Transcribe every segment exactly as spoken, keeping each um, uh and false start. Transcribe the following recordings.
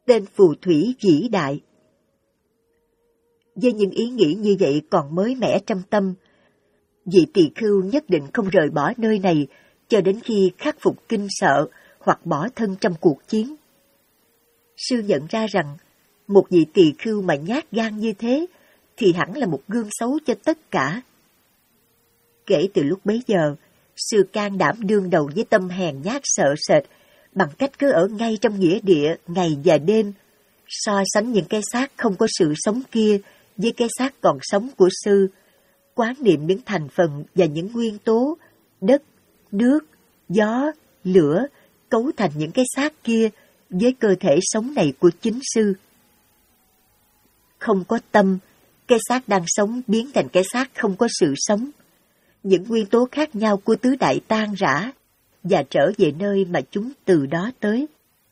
tên phù thủy vĩ đại. Với những ý nghĩ như vậy còn mới mẻ trong tâm, vị tỳ khưu nhất định không rời bỏ nơi này cho đến khi khắc phục kinh sợ hoặc bỏ thân trong cuộc chiến. Sư nhận ra rằng, một vị tỳ khưu mà nhát gan như thế thì hẳn là một gương xấu cho tất cả. Kể từ lúc bấy giờ, sư can đảm đương đầu với tâm hèn nhát sợ sệt bằng cách cứ ở ngay trong nghĩa địa ngày và đêm, so sánh những cái xác không có sự sống kia với cái xác còn sống của sư, quán niệm những thành phần và những nguyên tố đất, nước, gió, lửa cấu thành những cái xác kia với cơ thể sống này của chính sư. Không có tâm, cái xác đang sống biến thành cái xác không có sự sống. Những nguyên tố khác nhau của tứ đại tan rã và trở về nơi mà chúng từ đó tới.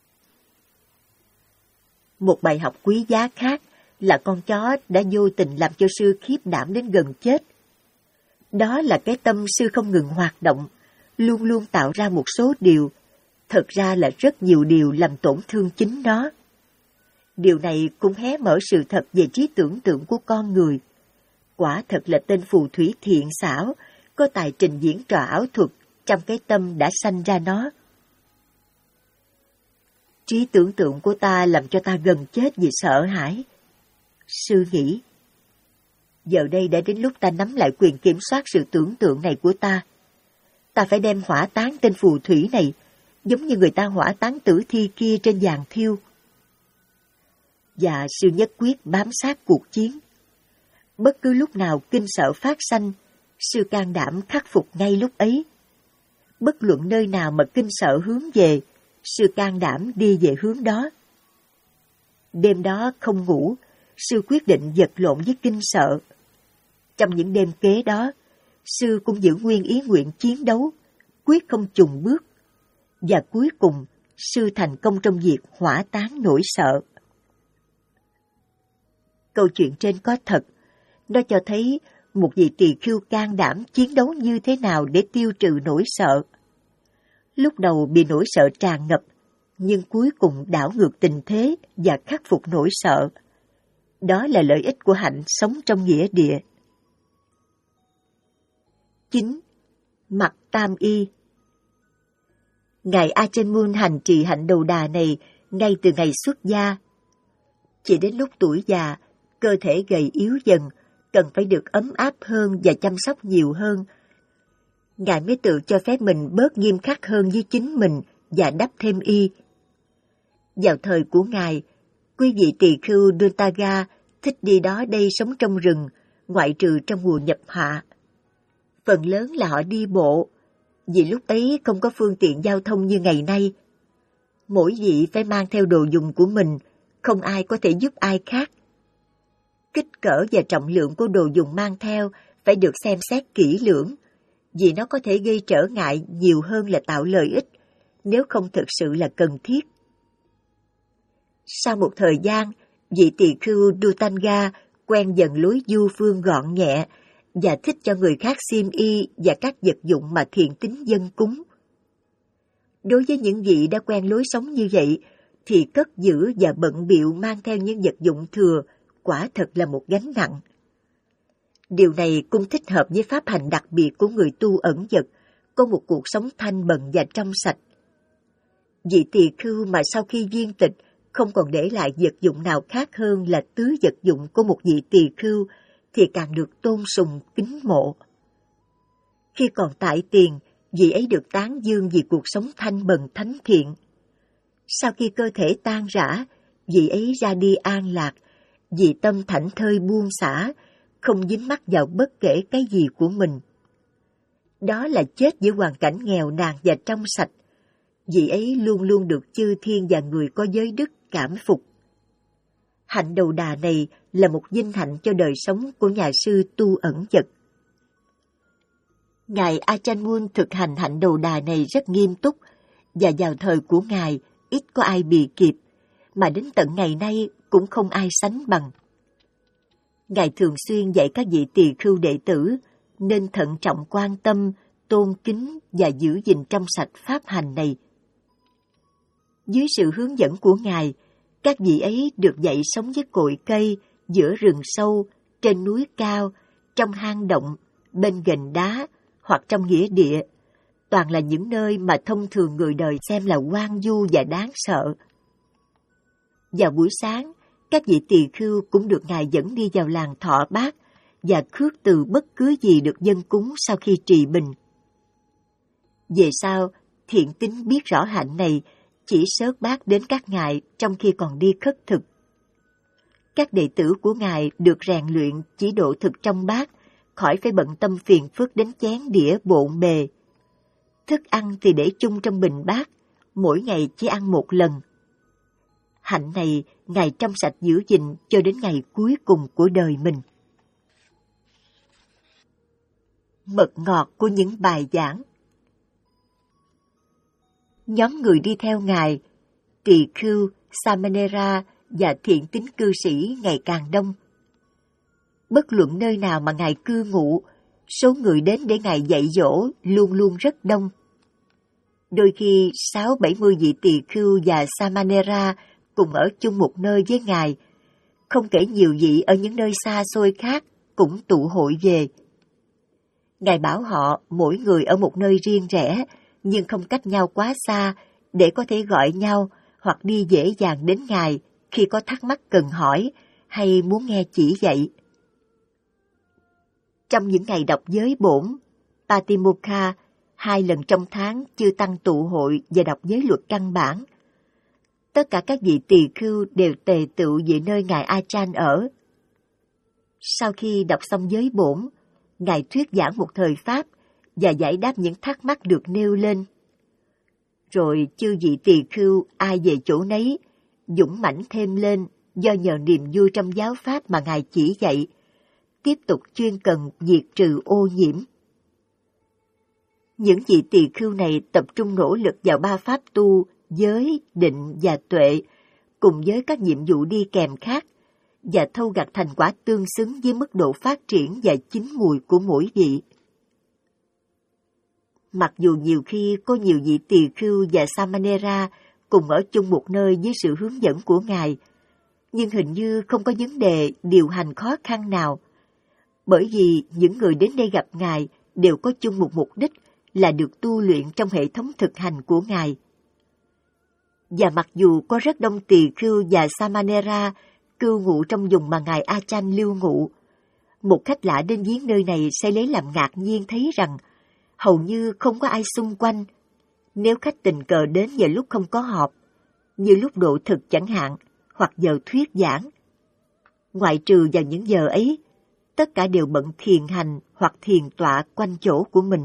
Một bài học quý giá khác là con chó đã vô tình làm cho sư khiếp đảm đến gần chết. Đó là cái tâm sư không ngừng hoạt động, luôn luôn tạo ra một số điều, thật ra là rất nhiều điều làm tổn thương chính nó. Điều này cũng hé mở sự thật về trí tưởng tượng của con người. Quả thật là tên phù thủy thiện xảo, có tài trình diễn trò ảo thuật trong cái tâm đã sanh ra nó. Trí tưởng tượng của ta làm cho ta gần chết vì sợ hãi. Sư nghĩ, giờ đây đã đến lúc ta nắm lại quyền kiểm soát sự tưởng tượng này của ta. Ta phải đem hỏa táng tên phù thủy này, giống như người ta hỏa táng tử thi kia trên giàn thiêu. Và sư nhất quyết bám sát cuộc chiến. Bất cứ lúc nào kinh sợ phát sanh, sư can đảm khắc phục ngay lúc ấy. Bất luận nơi nào mà kinh sợ hướng về, sư can đảm đi về hướng đó. Đêm đó không ngủ, sư quyết định vật lộn với kinh sợ. Trong những đêm kế đó, sư cũng giữ nguyên ý nguyện chiến đấu, quyết không chùn bước. Và cuối cùng, sư thành công trong việc hỏa táng nỗi sợ. Câu chuyện trên có thật, nó cho thấy một vị tỳ khưu can đảm chiến đấu như thế nào để tiêu trừ nỗi sợ. Lúc đầu bị nỗi sợ tràn ngập, nhưng cuối cùng đảo ngược tình thế và khắc phục nỗi sợ. Đó là lợi ích của hạnh sống trong nghĩa địa. chín. Mặc tam y. Ngài Ajahn Mun hành trì hạnh đầu đà này ngay từ ngày xuất gia. Chỉ đến lúc tuổi già, cơ thể gầy yếu dần, cần phải được ấm áp hơn và chăm sóc nhiều hơn. Ngài mới tự cho phép mình bớt nghiêm khắc hơn với chính mình và đắp thêm y. Vào thời của Ngài, quý vị tỳ khưu Duntaga thích đi đó đây sống trong rừng, ngoại trừ trong mùa nhập hạ. Phần lớn là họ đi bộ, vì lúc ấy không có phương tiện giao thông như ngày nay. Mỗi vị phải mang theo đồ dùng của mình, không ai có thể giúp ai khác. Kích cỡ và trọng lượng của đồ dùng mang theo phải được xem xét kỹ lưỡng, vì nó có thể gây trở ngại nhiều hơn là tạo lợi ích, nếu không thực sự là cần thiết. Sau một thời gian, vị tỳ khưu Dutanga quen dần lối du phương gọn nhẹ và thích cho người khác xiêm y và các vật dụng mà thiện tín dâng cúng. Đối với những vị đã quen lối sống như vậy, thì cất giữ và bận bịu mang theo những vật dụng thừa quả thật là một gánh nặng. Điều này cũng thích hợp với pháp hành đặc biệt của người tu ẩn dật, có một cuộc sống thanh bần và trong sạch. Vị tỳ khưu mà sau khi viên tịch không còn để lại vật dụng nào khác hơn là tứ vật dụng của một vị tỳ khưu thì càng được tôn sùng kính mộ. Khi còn tại tiền, vị ấy được tán dương vì cuộc sống thanh bần thánh thiện. Sau khi cơ thể tan rã, vị ấy ra đi an lạc, vì tâm thảnh thơi buông xả, không dính mắc vào bất kể cái gì của mình. Đó là chết giữa hoàn cảnh nghèo nàn và trong sạch. Vị ấy luôn luôn được chư thiên và người có giới đức cảm phục. Hạnh đầu đà này là một vinh hạnh cho đời sống của nhà sư tu ẩn dật. Ngài Ajahn Mun thực hành hạnh đầu đà này rất nghiêm túc, và vào thời của Ngài ít có ai bì kịp, mà đến tận ngày nay cũng không ai sánh bằng. Ngài thường xuyên dạy các vị tỳ khưu đệ tử nên thận trọng quan tâm, tôn kính và giữ gìn trong sạch pháp hành này. Dưới sự hướng dẫn của Ngài, Các vị ấy được dạy sống với cội cây, giữa rừng sâu, trên núi cao, trong hang động, bên gành đá hoặc trong nghĩa địa. Toàn là những nơi mà thông thường người đời xem là hoang vu và đáng sợ. Vào buổi sáng, các vị tỳ khưu cũng được Ngài dẫn đi vào làng thọ bát và khước từ bất cứ gì được dâng cúng sau khi trì bình. Về sau, Thiện Tín biết rõ hạnh này, chỉ xớt bát đến các ngài trong khi còn đi khất thực. Các đệ tử của Ngài được rèn luyện chỉ độ thực trong bát, khỏi phải bận tâm phiền phức đến chén đĩa bộn bề. Thức ăn thì để chung trong bình bát, mỗi ngày chỉ ăn một lần. Hạnh này Ngài trong sạch giữ gìn cho đến ngày cuối cùng của đời mình. Mật ngọt của những bài giảng. Nhóm người đi theo Ngài, tỳ khưu, Samanera và thiện tín cư sĩ ngày càng đông. Bất luận nơi nào mà Ngài cư ngụ, số người đến để Ngài dạy dỗ luôn luôn rất đông. Đôi khi sáu bảy mươi vị tỳ khưu và Samanera cùng ở chung một nơi với Ngài, không kể nhiều vị ở những nơi xa xôi khác cũng tụ hội về. Ngài bảo họ mỗi người ở một nơi riêng rẽ, nhưng không cách nhau quá xa để có thể gọi nhau hoặc đi dễ dàng đến Ngài khi có thắc mắc cần hỏi hay muốn nghe chỉ dạy. Trong những ngày đọc giới bổn, Patimokkha, hai lần trong tháng chư tăng tụ hội và đọc giới luật căn bản. Tất cả các vị tỳ khưu đều tề tựu về nơi Ngài A-chan ở. Sau khi đọc xong giới bổn, Ngài thuyết giảng một thời Pháp và giải đáp những thắc mắc được nêu lên. Rồi chư vị tỳ khưu ai về chỗ nấy, dũng mãnh thêm lên do nhờ niềm vui trong giáo Pháp mà Ngài chỉ dạy, tiếp tục chuyên cần diệt trừ ô nhiễm. Những vị tỳ khưu này tập trung nỗ lực vào ba pháp tu, giới, định và tuệ, cùng với các nhiệm vụ đi kèm khác, và thâu gặt thành quả tương xứng với mức độ phát triển và chín mùi của mỗi vị. Mặc dù nhiều khi có nhiều vị tỳ khưu và Samanera cùng ở chung một nơi với sự hướng dẫn của Ngài, nhưng hình như không có vấn đề điều hành khó khăn nào, bởi vì những người đến đây gặp Ngài đều có chung một mục đích là được tu luyện trong hệ thống thực hành của Ngài. Và mặc dù có rất đông tỳ khưu và Samanera cư ngụ trong vùng mà Ngài A-chan lưu ngụ, một khách lạ đến viếng nơi này sẽ lấy làm ngạc nhiên thấy rằng hầu như không có ai xung quanh, nếu khách tình cờ đến vào lúc không có họp, như lúc độ thực chẳng hạn, hoặc giờ thuyết giảng. Ngoại trừ vào những giờ ấy, tất cả đều bận thiền hành hoặc thiền tọa quanh chỗ của mình.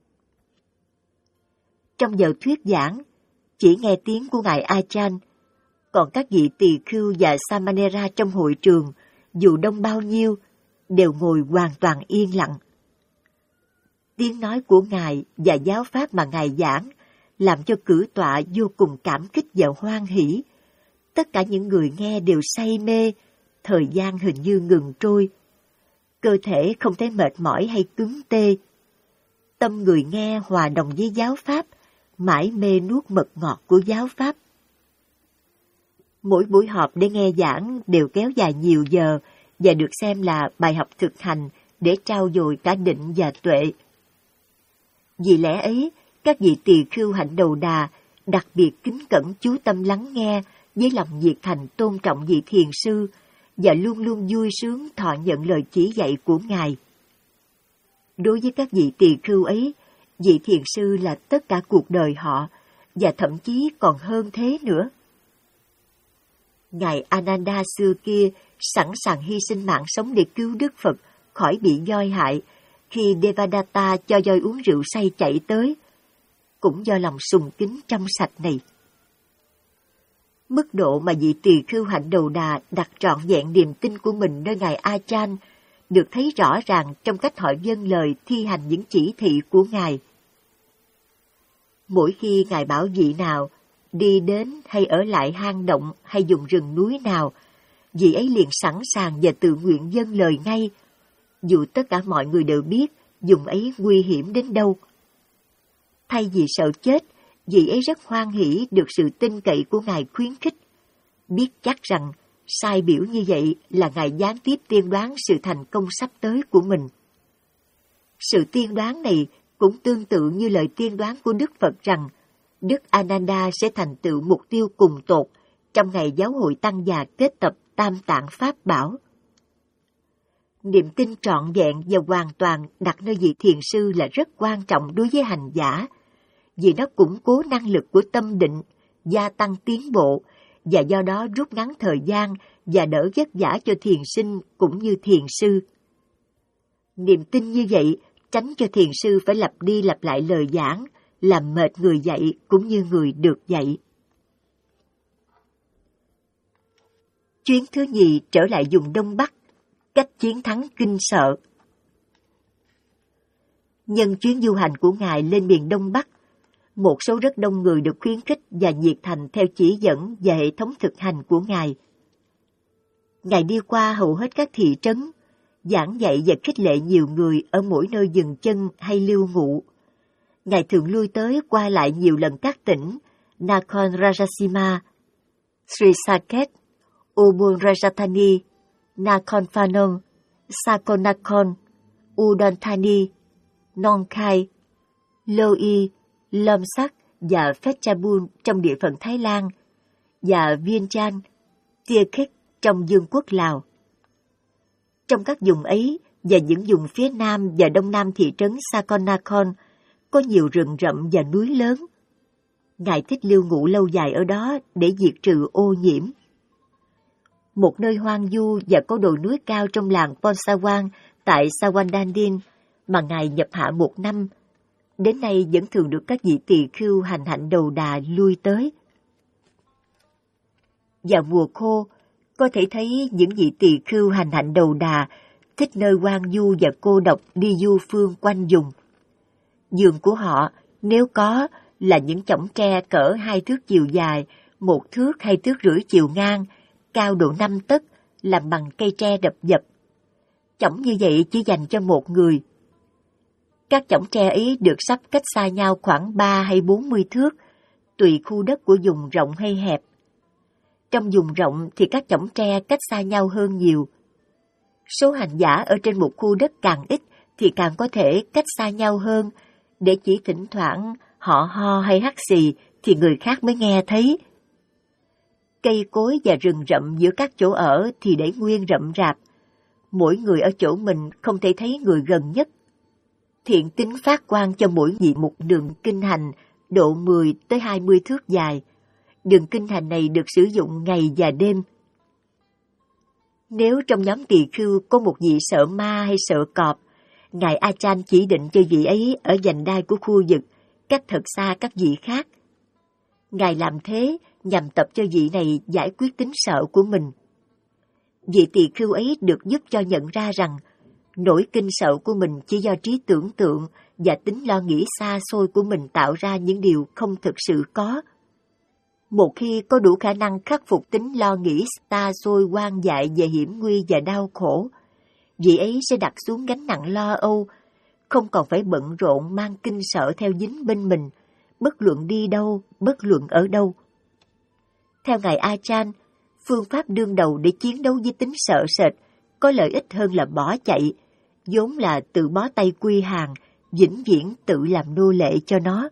Trong giờ thuyết giảng, chỉ nghe tiếng của Ngài A-chan, còn các vị tỳ khưu và Samanera trong hội trường, dù đông bao nhiêu, đều ngồi hoàn toàn yên lặng. Tiếng nói của Ngài và giáo pháp mà Ngài giảng làm cho cử tọa vô cùng cảm kích và hoan hỷ. Tất cả những người nghe đều say mê, thời gian hình như ngừng trôi. Cơ thể không thấy mệt mỏi hay cứng tê. Tâm người nghe hòa đồng với giáo pháp, mãi mê nuốt mật ngọt của giáo pháp. Mỗi buổi họp để nghe giảng đều kéo dài nhiều giờ và được xem là bài học thực hành để trau dồi cả định và tuệ. Vì lẽ ấy, các vị tỳ khưu hạnh đầu đà đặc biệt kính cẩn chú tâm lắng nghe với lòng nhiệt thành tôn trọng vị thiền sư và luôn luôn vui sướng thọ nhận lời chỉ dạy của Ngài. Đối với các vị tỳ khưu ấy, vị thiền sư là tất cả cuộc đời họ và thậm chí còn hơn thế nữa. Ngài Ananda xưa kia sẵn sàng hy sinh mạng sống để cứu Đức Phật khỏi bị voi hại khi Devadatta cho voi uống rượu say chạy tới, cũng do lòng sùng kính trong sạch này. Mức độ mà vị tỳ khưu hạnh đầu đà đặt trọn vẹn niềm tin của mình nơi Ngài A-chan được thấy rõ ràng trong cách họ vâng lời thi hành những chỉ thị của Ngài. Mỗi khi Ngài bảo vị nào đi đến hay ở lại hang động hay vùng rừng núi nào, vị ấy liền sẵn sàng và tự nguyện dâng lời ngay, dù tất cả mọi người đều biết vùng ấy nguy hiểm đến đâu. Thay vì sợ chết, vị ấy rất hoan hỷ được sự tin cậy của Ngài khuyến khích, biết chắc rằng sai biểu như vậy là Ngài gián tiếp tiên đoán sự thành công sắp tới của mình. Sự tiên đoán này cũng tương tự như lời tiên đoán của Đức Phật rằng Đức Ananda sẽ thành tựu mục tiêu cùng tột trong ngày giáo hội tăng già kết tập Tam Tạng Pháp Bảo. Niềm tin trọn vẹn và hoàn toàn đặt nơi vị thiền sư là rất quan trọng đối với hành giả, vì nó củng cố năng lực của tâm định, gia tăng tiến bộ, và do đó rút ngắn thời gian và đỡ vất vả cho thiền sinh cũng như thiền sư. Niềm tin như vậy tránh cho thiền sư phải lặp đi lặp lại lời giảng, làm mệt người dạy cũng như người được dạy. Chuyến thứ nhì trở lại vùng Đông Bắc, cách chiến thắng kinh sợ. Nhân chuyến du hành của Ngài lên miền Đông Bắc, một số rất đông người được khuyến khích và nhiệt thành theo chỉ dẫn và hệ thống thực hành của Ngài. Ngài đi qua hầu hết các thị trấn, giảng dạy và khích lệ nhiều người ở mỗi nơi dừng chân hay lưu ngụ. Ngài thường lui tới qua lại nhiều lần các tỉnh Nakhon Ratchasima, Sri Saket, Ubon Ratchathani, Nakhon Phanom, Sakon Nakhon, Udon Thani, Nong Khai, Loi, Lomsak và Phetchabun trong địa phận Thái Lan và Vientiane, Tiekhet trong Vương quốc Lào. Trong các vùng ấy và những vùng phía nam và đông nam thị trấn Sakon Nakhon có nhiều rừng rậm và núi lớn. Ngài thích lưu ngụ lâu dài ở đó để diệt trừ ô nhiễm. Một nơi hoang vu và có đồi núi cao trong làng Phonsawan tại Sawandandin mà Ngài nhập hạ một năm, đến nay vẫn thường được các vị tỳ khưu hành hạnh đầu đà lui tới. Vào mùa khô, có thể thấy những vị tỳ khưu hành hạnh đầu đà thích nơi hoang vu và cô độc đi du phương quanh vùng. Giường của họ, nếu có, là những chõng tre cỡ hai thước chiều dài, một thước hai thước rưỡi chiều ngang, cao độ năm tấc, làm bằng cây tre đập dập. Chõng như vậy chỉ dành cho một người. Các chõng tre ấy được sắp cách xa nhau khoảng ba hay bốn mươi thước, tùy khu đất của vùng rộng hay hẹp. Trong vùng rộng thì các chõng tre cách xa nhau hơn nhiều. Số hành giả ở trên một khu đất càng ít thì càng có thể cách xa nhau hơn, để chỉ thỉnh thoảng họ ho hay hắt xì thì người khác mới nghe thấy. Cây cối và rừng rậm giữa các chỗ ở thì để nguyên rậm rạp. Mỗi người ở chỗ mình không thể thấy người gần nhất. Thiện tính phát quang cho mỗi vị một đường kinh hành độ mười tới hai mươi thước dài. Đường kinh hành này được sử dụng ngày và đêm. Nếu trong nhóm tỳ khưu có một vị sợ ma hay sợ cọp, Ngài A Chan chỉ định cho vị ấy ở vành đai của khu vực, cách thật xa các vị khác. Ngài làm thế nhằm tập cho vị này giải quyết tính sợ của mình. Vị tỳ khưu ấy được giúp cho nhận ra rằng nỗi kinh sợ của mình chỉ do trí tưởng tượng và tính lo nghĩ xa xôi của mình tạo ra những điều không thực sự có. Một khi có đủ khả năng khắc phục tính lo nghĩ xa xôi quan dại về hiểm nguy và đau khổ, vị ấy sẽ đặt xuống gánh nặng lo âu, không còn phải bận rộn mang kinh sợ theo dính bên mình, bất luận đi đâu, bất luận ở đâu. Theo Ngài A Chan, phương pháp đương đầu để chiến đấu với tính sợ sệt có lợi ích hơn là bỏ chạy, vốn là tự bó tay quy hàng, vĩnh viễn tự làm nô lệ cho nó.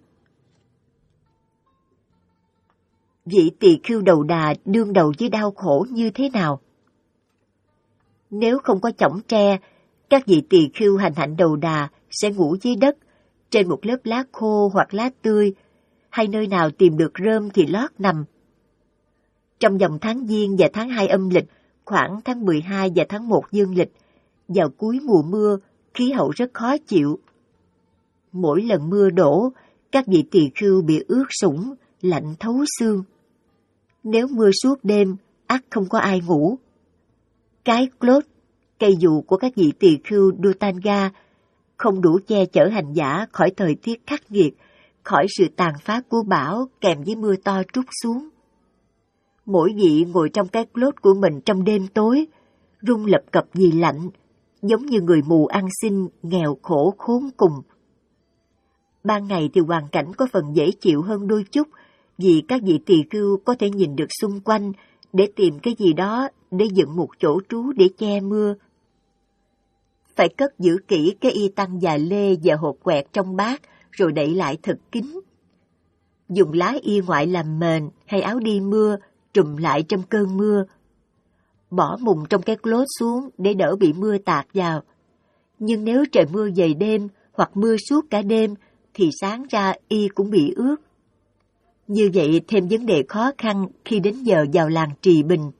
Vị tỳ khưu đầu đà đương đầu với đau khổ như thế nào? Nếu không có chõng tre, các vị tỳ khưu hành hạnh đầu đà sẽ ngủ dưới đất, trên một lớp lá khô hoặc lá tươi, hay nơi nào tìm được rơm thì lót nằm. Trong vòng tháng Giêng và tháng hai âm lịch, khoảng tháng mười hai và tháng một dương lịch, vào cuối mùa mưa, khí hậu rất khó chịu. Mỗi lần mưa đổ, các vị tỳ khưu bị ướt sũng, lạnh thấu xương. Nếu mưa suốt đêm, ắt không có ai ngủ. Cái clốt, cây dù của các vị tỳ khưu Dutanga, không đủ che chở hành giả khỏi thời tiết khắc nghiệt, khỏi sự tàn phá của bão kèm với mưa to trút xuống. Mỗi vị ngồi trong cái clốt của mình trong đêm tối, run lập cập vì lạnh, giống như người mù ăn xin, nghèo khổ khốn cùng. Ban ngày thì hoàn cảnh có phần dễ chịu hơn đôi chút, vì các vị tỳ khưu có thể nhìn được xung quanh để tìm cái gì đó để dựng một chỗ trú để che mưa. Phải cất giữ kỹ cái y tăng già lê và hột quẹt trong bát rồi đậy lại thật kín. Dùng lá y ngoại làm mền hay áo đi mưa trùm lại trong cơn mưa. Bỏ mùng trong cái clốt xuống để đỡ bị mưa tạt vào. Nhưng nếu trời mưa dày đêm hoặc mưa suốt cả đêm thì sáng ra y cũng bị ướt. Như vậy thêm vấn đề khó khăn khi đến giờ vào làng Trì Bình.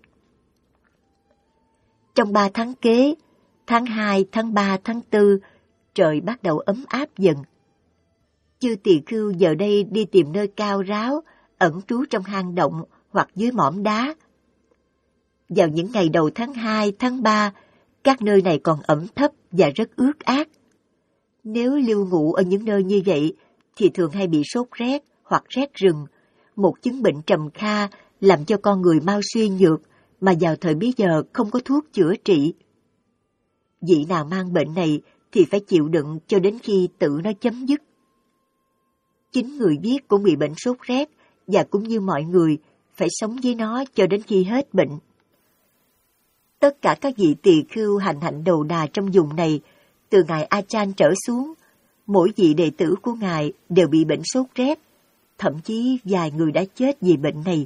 Trong ba tháng kế, tháng hai, tháng ba, tháng tư, trời bắt đầu ấm áp dần. Chư tỳ khưu giờ đây đi tìm nơi cao ráo, ẩn trú trong hang động hoặc dưới mỏm đá. Vào những ngày đầu tháng hai, tháng ba, các nơi này còn ẩm thấp và rất ướt át. Nếu lưu ngụ ở những nơi như vậy, thì thường hay bị sốt rét hoặc rét rừng, một chứng bệnh trầm kha làm cho con người mau suy nhược, mà vào thời bấy giờ không có thuốc chữa trị. Vị nào mang bệnh này thì phải chịu đựng cho đến khi tự nó chấm dứt. Chính người viết cũng bị bệnh sốt rét, và cũng như mọi người, phải sống với nó cho đến khi hết bệnh. Tất cả các vị tỳ khưu hành hạnh đầu đà trong vùng này, từ ngài A Chan trở xuống, mỗi vị đệ tử của ngài đều bị bệnh sốt rét, thậm chí vài người đã chết vì bệnh này.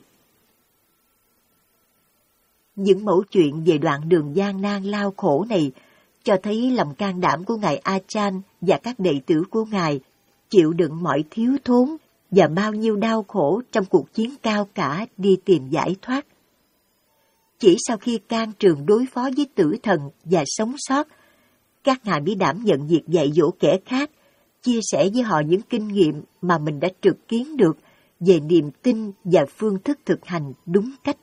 Những mẩu chuyện về đoạn đường gian nan lao khổ này cho thấy lòng can đảm của ngài A Chan và các đệ tử của ngài chịu đựng mọi thiếu thốn và bao nhiêu đau khổ trong cuộc chiến cao cả đi tìm giải thoát. Chỉ sau khi can trường đối phó với tử thần và sống sót, các ngài mới đảm nhận việc dạy dỗ kẻ khác, chia sẻ với họ những kinh nghiệm mà mình đã trực kiến được về niềm tin và phương thức thực hành đúng cách.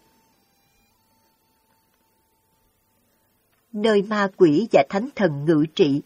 Nơi ma quỷ và thánh thần ngự trị.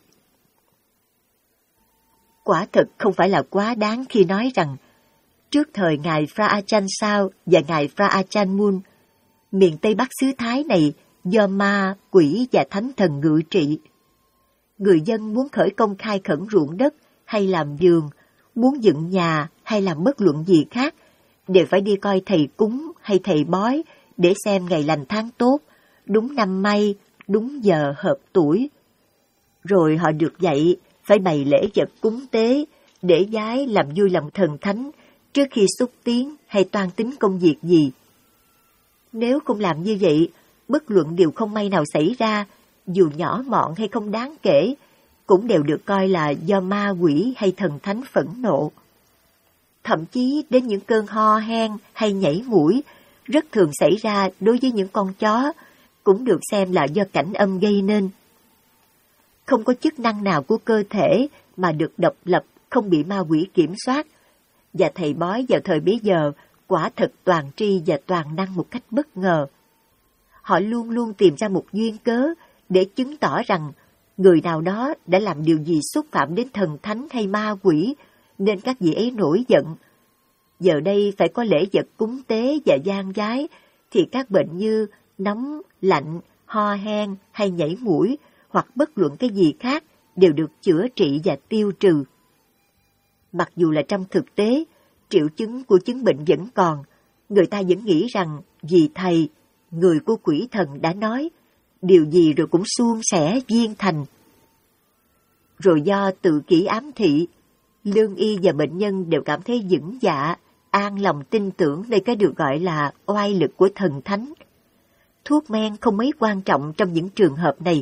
Quả thực không phải là quá đáng khi nói rằng, trước thời ngài Phra Achan Sao và ngài Phra Achan Mun, miền Tây Bắc xứ Thái này do ma, quỷ và thánh thần ngự trị. Người dân muốn khởi công khai khẩn ruộng đất hay làm vườn, muốn dựng nhà hay làm bất luận gì khác, đều phải đi coi thầy cúng hay thầy bói để xem ngày lành tháng tốt, đúng năm may, đúng giờ hợp tuổi. Rồi họ được dạy phải bày lễ vật cúng tế để vái làm vui lòng thần thánh trước khi xúc tiến hay toan tính công việc gì. Nếu không làm như vậy, bất luận điều không may nào xảy ra, dù nhỏ mọn hay không đáng kể, cũng đều được coi là do ma quỷ hay thần thánh phẫn nộ. Thậm chí đến những cơn ho hen hay nhảy mũi rất thường xảy ra đối với những con chó, cũng được xem là do cảnh âm gây nên. Không có chức năng nào của cơ thể mà được độc lập, không bị ma quỷ kiểm soát, và thầy bói vào thời bấy giờ quả thật toàn tri và toàn năng một cách bất ngờ. Họ luôn luôn tìm ra một duyên cớ để chứng tỏ rằng người nào đó đã làm điều gì xúc phạm đến thần thánh hay ma quỷ, nên các vị ấy nổi giận. Giờ đây phải có lễ vật cúng tế và gian vái, thì các bệnh như nóng, lạnh, ho hen hay nhảy mũi, hoặc bất luận cái gì khác, đều được chữa trị và tiêu trừ. Mặc dù là trong thực tế, triệu chứng của chứng bệnh vẫn còn, người ta vẫn nghĩ rằng vì thầy, người của quỷ thần đã nói, điều gì rồi cũng suôn sẻ viên thành. Rồi do tự kỷ ám thị, lương y và bệnh nhân đều cảm thấy vững dạ, an lòng tin tưởng nơi cái được gọi là oai lực của thần thánh. Thuốc men không mấy quan trọng trong những trường hợp này.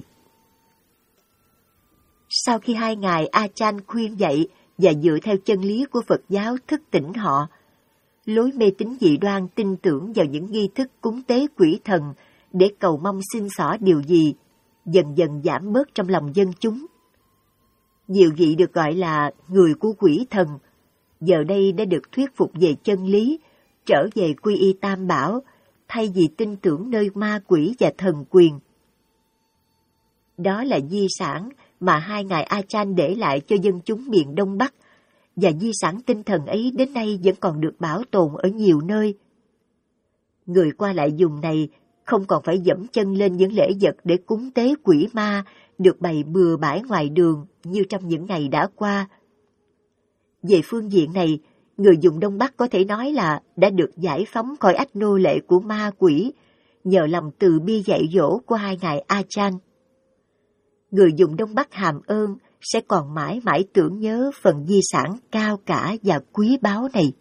Sau khi hai ngài A Chan khuyên dạy và dựa theo chân lý của Phật giáo thức tỉnh họ, lối mê tín dị đoan tin tưởng vào những nghi thức cúng tế quỷ thần để cầu mong xin xỏ điều gì, dần dần giảm bớt trong lòng dân chúng. Nhiều vị được gọi là người của quỷ thần, giờ đây đã được thuyết phục về chân lý, trở về quy y Tam Bảo, thay vì tin tưởng nơi ma quỷ và thần quyền. Đó là di sản mà hai ngài A Chan để lại cho dân chúng miền Đông Bắc, và di sản tinh thần ấy đến nay vẫn còn được bảo tồn ở nhiều nơi. Người qua lại vùng này không còn phải dẫm chân lên những lễ vật để cúng tế quỷ ma được bày bừa bãi ngoài đường như trong những ngày đã qua. Về phương diện này, người vùng Đông Bắc có thể nói là đã được giải phóng khỏi ách nô lệ của ma quỷ, nhờ lòng từ bi dạy dỗ của hai ngài Ajahn. Người dùng Đông Bắc Hàm Ơn sẽ còn mãi mãi tưởng nhớ phần di sản cao cả và quý báu này.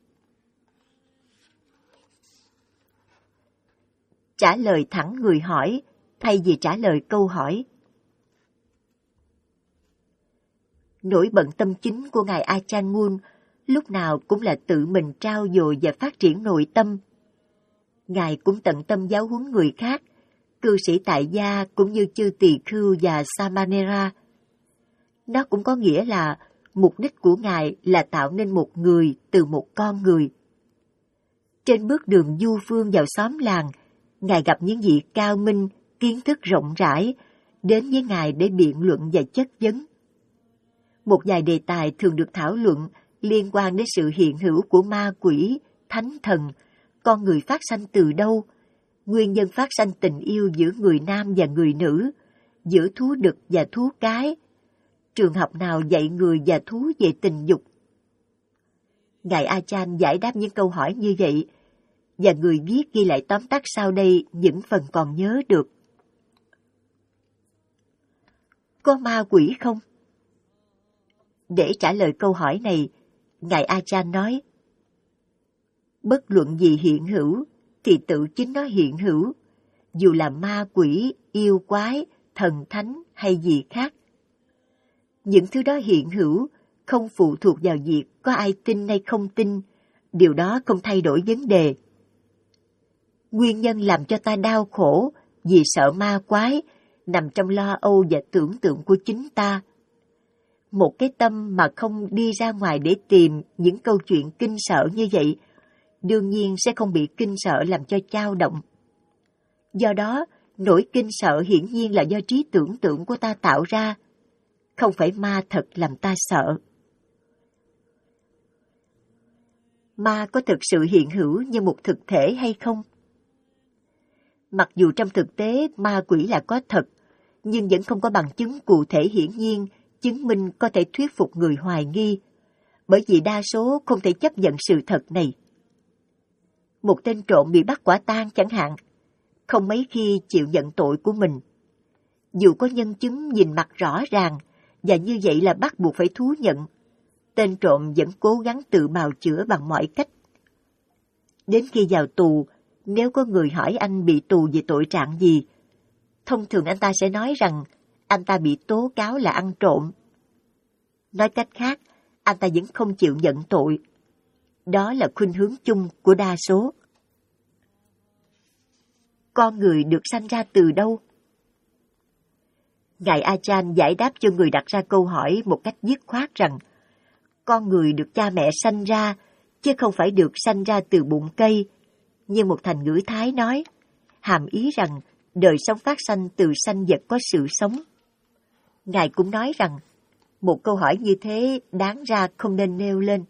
Trả lời thẳng người hỏi thay vì trả lời câu hỏi. Nỗi bận tâm chính của ngài Ajahn Mun lúc nào cũng là tự mình trau dồi và phát triển nội tâm. Ngài cũng tận tâm giáo huấn người khác, cư sĩ tại gia cũng như chư tỳ khưu và Samanera. Nó cũng có nghĩa là mục đích của Ngài là tạo nên một người từ một con người. Trên bước đường du phương vào xóm làng, Ngài gặp những vị cao minh, kiến thức rộng rãi, đến với Ngài để biện luận và chất vấn. Một vài đề tài thường được thảo luận liên quan đến sự hiện hữu của ma quỷ, thánh thần, con người phát sanh từ đâu, nguyên nhân phát sanh tình yêu giữa người nam và người nữ, giữa thú đực và thú cái, trường học nào dạy người và thú về tình dục. Ngài Ajahn giải đáp những câu hỏi như vậy, và người viết ghi lại tóm tắt sau đây những phần còn nhớ được. Có ma quỷ không? Để trả lời câu hỏi này, ngài Ajahn nói, bất luận gì hiện hữu thì tự chính nó hiện hữu, dù là ma quỷ, yêu quái, thần thánh hay gì khác. Những thứ đó hiện hữu không phụ thuộc vào việc có ai tin hay không tin, điều đó không thay đổi vấn đề. Nguyên nhân làm cho ta đau khổ vì sợ ma quái nằm trong lo âu và tưởng tượng của chính ta. Một cái tâm mà không đi ra ngoài để tìm những câu chuyện kinh sợ như vậy, đương nhiên sẽ không bị kinh sợ làm cho chao động. Do đó, nỗi kinh sợ hiển nhiên là do trí tưởng tượng của ta tạo ra, không phải ma thật làm ta sợ. Ma có thực sự hiện hữu như một thực thể hay không? Mặc dù trong thực tế ma quỷ là có thật, nhưng vẫn không có bằng chứng cụ thể hiển nhiên chứng minh có thể thuyết phục người hoài nghi, bởi vì đa số không thể chấp nhận sự thật này. Một tên trộm bị bắt quả tang chẳng hạn, không mấy khi chịu nhận tội của mình. Dù có nhân chứng nhìn mặt rõ ràng, và như vậy là bắt buộc phải thú nhận, tên trộm vẫn cố gắng tự bào chữa bằng mọi cách. Đến khi vào tù, nếu có người hỏi anh bị tù vì tội trạng gì, thông thường anh ta sẽ nói rằng anh ta bị tố cáo là ăn trộm. Nói cách khác, anh ta vẫn không chịu nhận tội. Đó là khuynh hướng chung của đa số. Con người được sanh ra từ đâu? Ngài Ajahn giải đáp cho người đặt ra câu hỏi một cách dứt khoát rằng con người được cha mẹ sanh ra, chứ không phải được sanh ra từ bụng cây, như một thành ngữ Thái nói, hàm ý rằng đời sống phát sanh từ sanh vật có sự sống. Ngài cũng nói rằng một câu hỏi như thế đáng ra không nên nêu lên.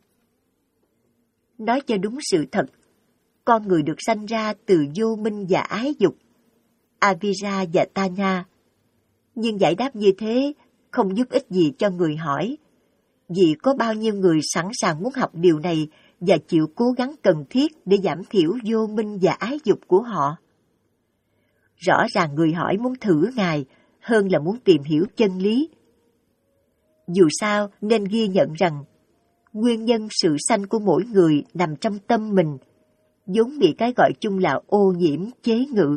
Nói cho đúng sự thật, con người được sanh ra từ vô minh và ái dục, avira và tanya. Nhưng giải đáp như thế không giúp ích gì cho người hỏi, vì có bao nhiêu người sẵn sàng muốn học điều này và chịu cố gắng cần thiết để giảm thiểu vô minh và ái dục của họ. Rõ ràng người hỏi muốn thử Ngài hơn là muốn tìm hiểu chân lý. Dù sao nên ghi nhận rằng nguyên nhân sự sanh của mỗi người nằm trong tâm mình, vốn bị cái gọi chung là ô nhiễm chế ngự.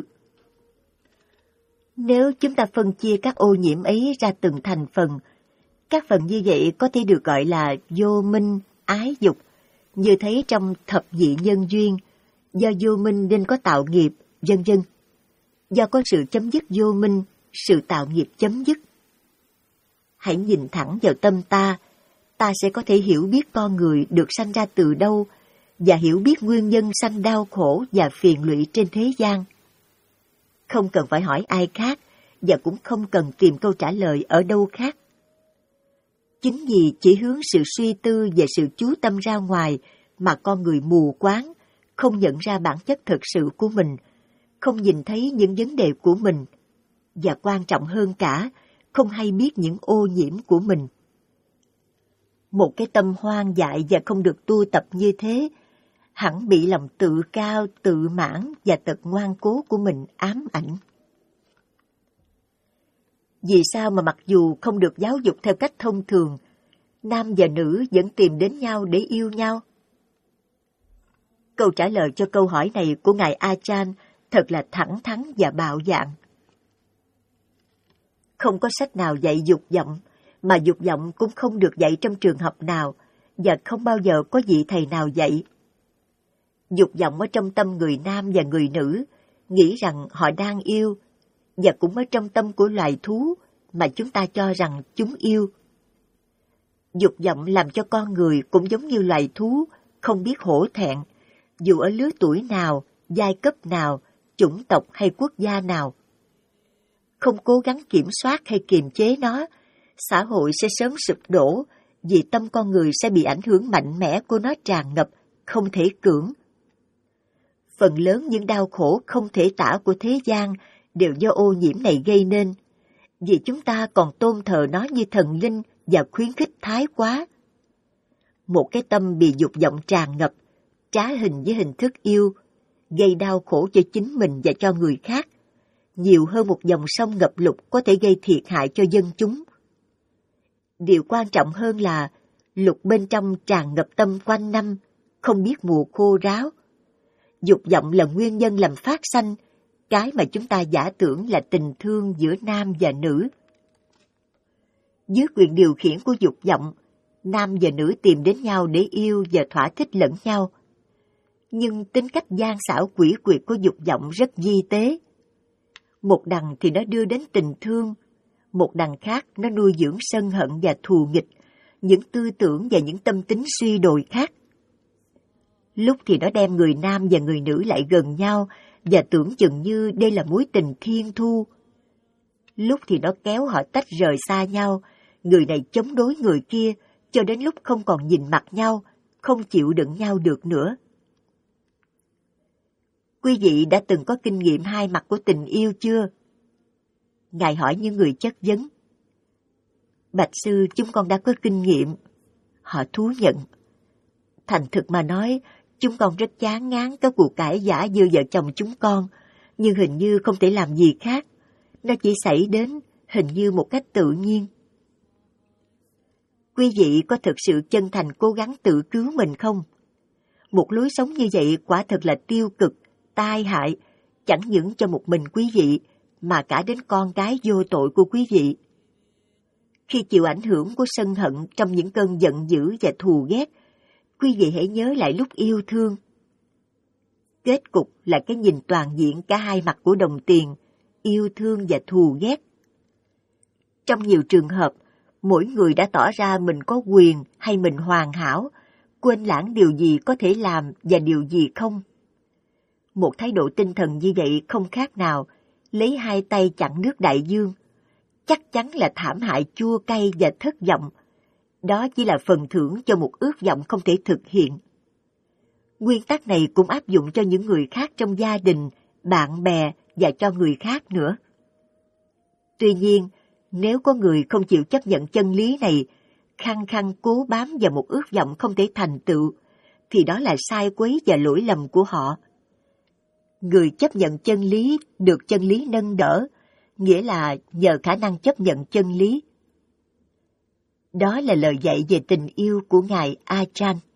Nếu chúng ta phân chia các ô nhiễm ấy ra từng thành phần, các phần như vậy có thể được gọi là vô minh, ái dục, như thấy trong thập dị nhân duyên, do vô minh nên có tạo nghiệp, vân vân. Do có sự chấm dứt vô minh, sự tạo nghiệp chấm dứt. Hãy nhìn thẳng vào tâm ta, ta sẽ có thể hiểu biết con người được sanh ra từ đâu và hiểu biết nguyên nhân sanh đau khổ và phiền lụy trên thế gian. Không cần phải hỏi ai khác và cũng không cần tìm câu trả lời ở đâu khác. Chính vì chỉ hướng sự suy tư và sự chú tâm ra ngoài mà con người mù quáng, không nhận ra bản chất thực sự của mình, không nhìn thấy những vấn đề của mình, và quan trọng hơn cả, không hay biết những ô nhiễm của mình. Một cái tâm hoang dại và không được tu tập như thế, hẳn bị lòng tự cao, tự mãn và tật ngoan cố của mình ám ảnh. Vì sao mà mặc dù không được giáo dục theo cách thông thường, nam và nữ vẫn tìm đến nhau để yêu nhau? Câu trả lời cho câu hỏi này của Ngài Ajahn thật là thẳng thắn và bạo dạn. Không có sách nào dạy dục vọng, mà dục vọng cũng không được dạy trong trường học nào, và không bao giờ có vị thầy nào dạy. Dục vọng ở trong tâm người nam và người nữ, nghĩ rằng họ đang yêu, và cũng ở trong tâm của loài thú mà chúng ta cho rằng chúng yêu. Dục vọng làm cho con người cũng giống như loài thú, không biết hổ thẹn, dù ở lứa tuổi nào, giai cấp nào, chủng tộc hay quốc gia nào. Không cố gắng kiểm soát hay kiềm chế nó, xã hội sẽ sớm sụp đổ, vì tâm con người sẽ bị ảnh hưởng mạnh mẽ của nó tràn ngập, không thể cưỡng. Phần lớn những đau khổ không thể tả của thế gian đều do ô nhiễm này gây nên, vì chúng ta còn tôn thờ nó như thần linh và khuyến khích thái quá. Một cái tâm bị dục vọng tràn ngập, trá hình với hình thức yêu, gây đau khổ cho chính mình và cho người khác, nhiều hơn một dòng sông ngập lụt có thể gây thiệt hại cho dân chúng. Điều quan trọng hơn là lục bên trong tràn ngập tâm quanh năm, không biết mùa khô ráo. Dục vọng là nguyên nhân làm phát sanh cái mà chúng ta giả tưởng là tình thương giữa nam và nữ. Dưới quyền điều khiển của dục vọng, nam và nữ tìm đến nhau để yêu và thỏa thích lẫn nhau. Nhưng tính cách gian xảo quỷ quyệt của dục vọng rất di tế. Một đằng thì nó đưa đến tình thương, một đằng khác nó nuôi dưỡng sân hận và thù nghịch, những tư tưởng và những tâm tính suy đồi khác. Lúc thì nó đem người nam và người nữ lại gần nhau và tưởng chừng như đây là mối tình thiên thu. Lúc thì nó kéo họ tách rời xa nhau, người này chống đối người kia cho đến lúc không còn nhìn mặt nhau, không chịu đựng nhau được nữa. Quý vị đã từng có kinh nghiệm hai mặt của tình yêu chưa? Ngài hỏi những người chất vấn. Bạch sư, chúng con đã có kinh nghiệm. Họ thú nhận. Thành thực mà nói, chúng con rất chán ngán cái cuộc cãi vã giữa vợ chồng chúng con, nhưng hình như không thể làm gì khác. Nó chỉ xảy đến hình như một cách tự nhiên. Quý vị có thực sự chân thành cố gắng tự cứu mình không? Một lối sống như vậy quả thật là tiêu cực, tai hại, chẳng những cho một mình quý vị, mà cả đến con cái vô tội của quý vị. Khi chịu ảnh hưởng của sân hận trong những cơn giận dữ và thù ghét, quý vị hãy nhớ lại lúc yêu thương. Kết cục là cái nhìn toàn diện cả hai mặt của đồng tiền, yêu thương và thù ghét. Trong nhiều trường hợp, mỗi người đã tỏ ra mình có quyền hay mình hoàn hảo, quên lãng điều gì có thể làm và điều gì không. Một thái độ tinh thần như vậy không khác nào lấy hai tay chặn nước đại dương, chắc chắn là thảm hại chua cay và thất vọng. Đó chỉ là phần thưởng cho một ước vọng không thể thực hiện. Nguyên tắc này cũng áp dụng cho những người khác trong gia đình, bạn bè và cho người khác nữa. Tuy nhiên, nếu có người không chịu chấp nhận chân lý này, khăng khăng cố bám vào một ước vọng không thể thành tựu, thì đó là sai quấy và lỗi lầm của họ. Người chấp nhận chân lý được chân lý nâng đỡ, nghĩa là nhờ khả năng chấp nhận chân lý. Đó là lời dạy về tình yêu của Ngài Ajahn.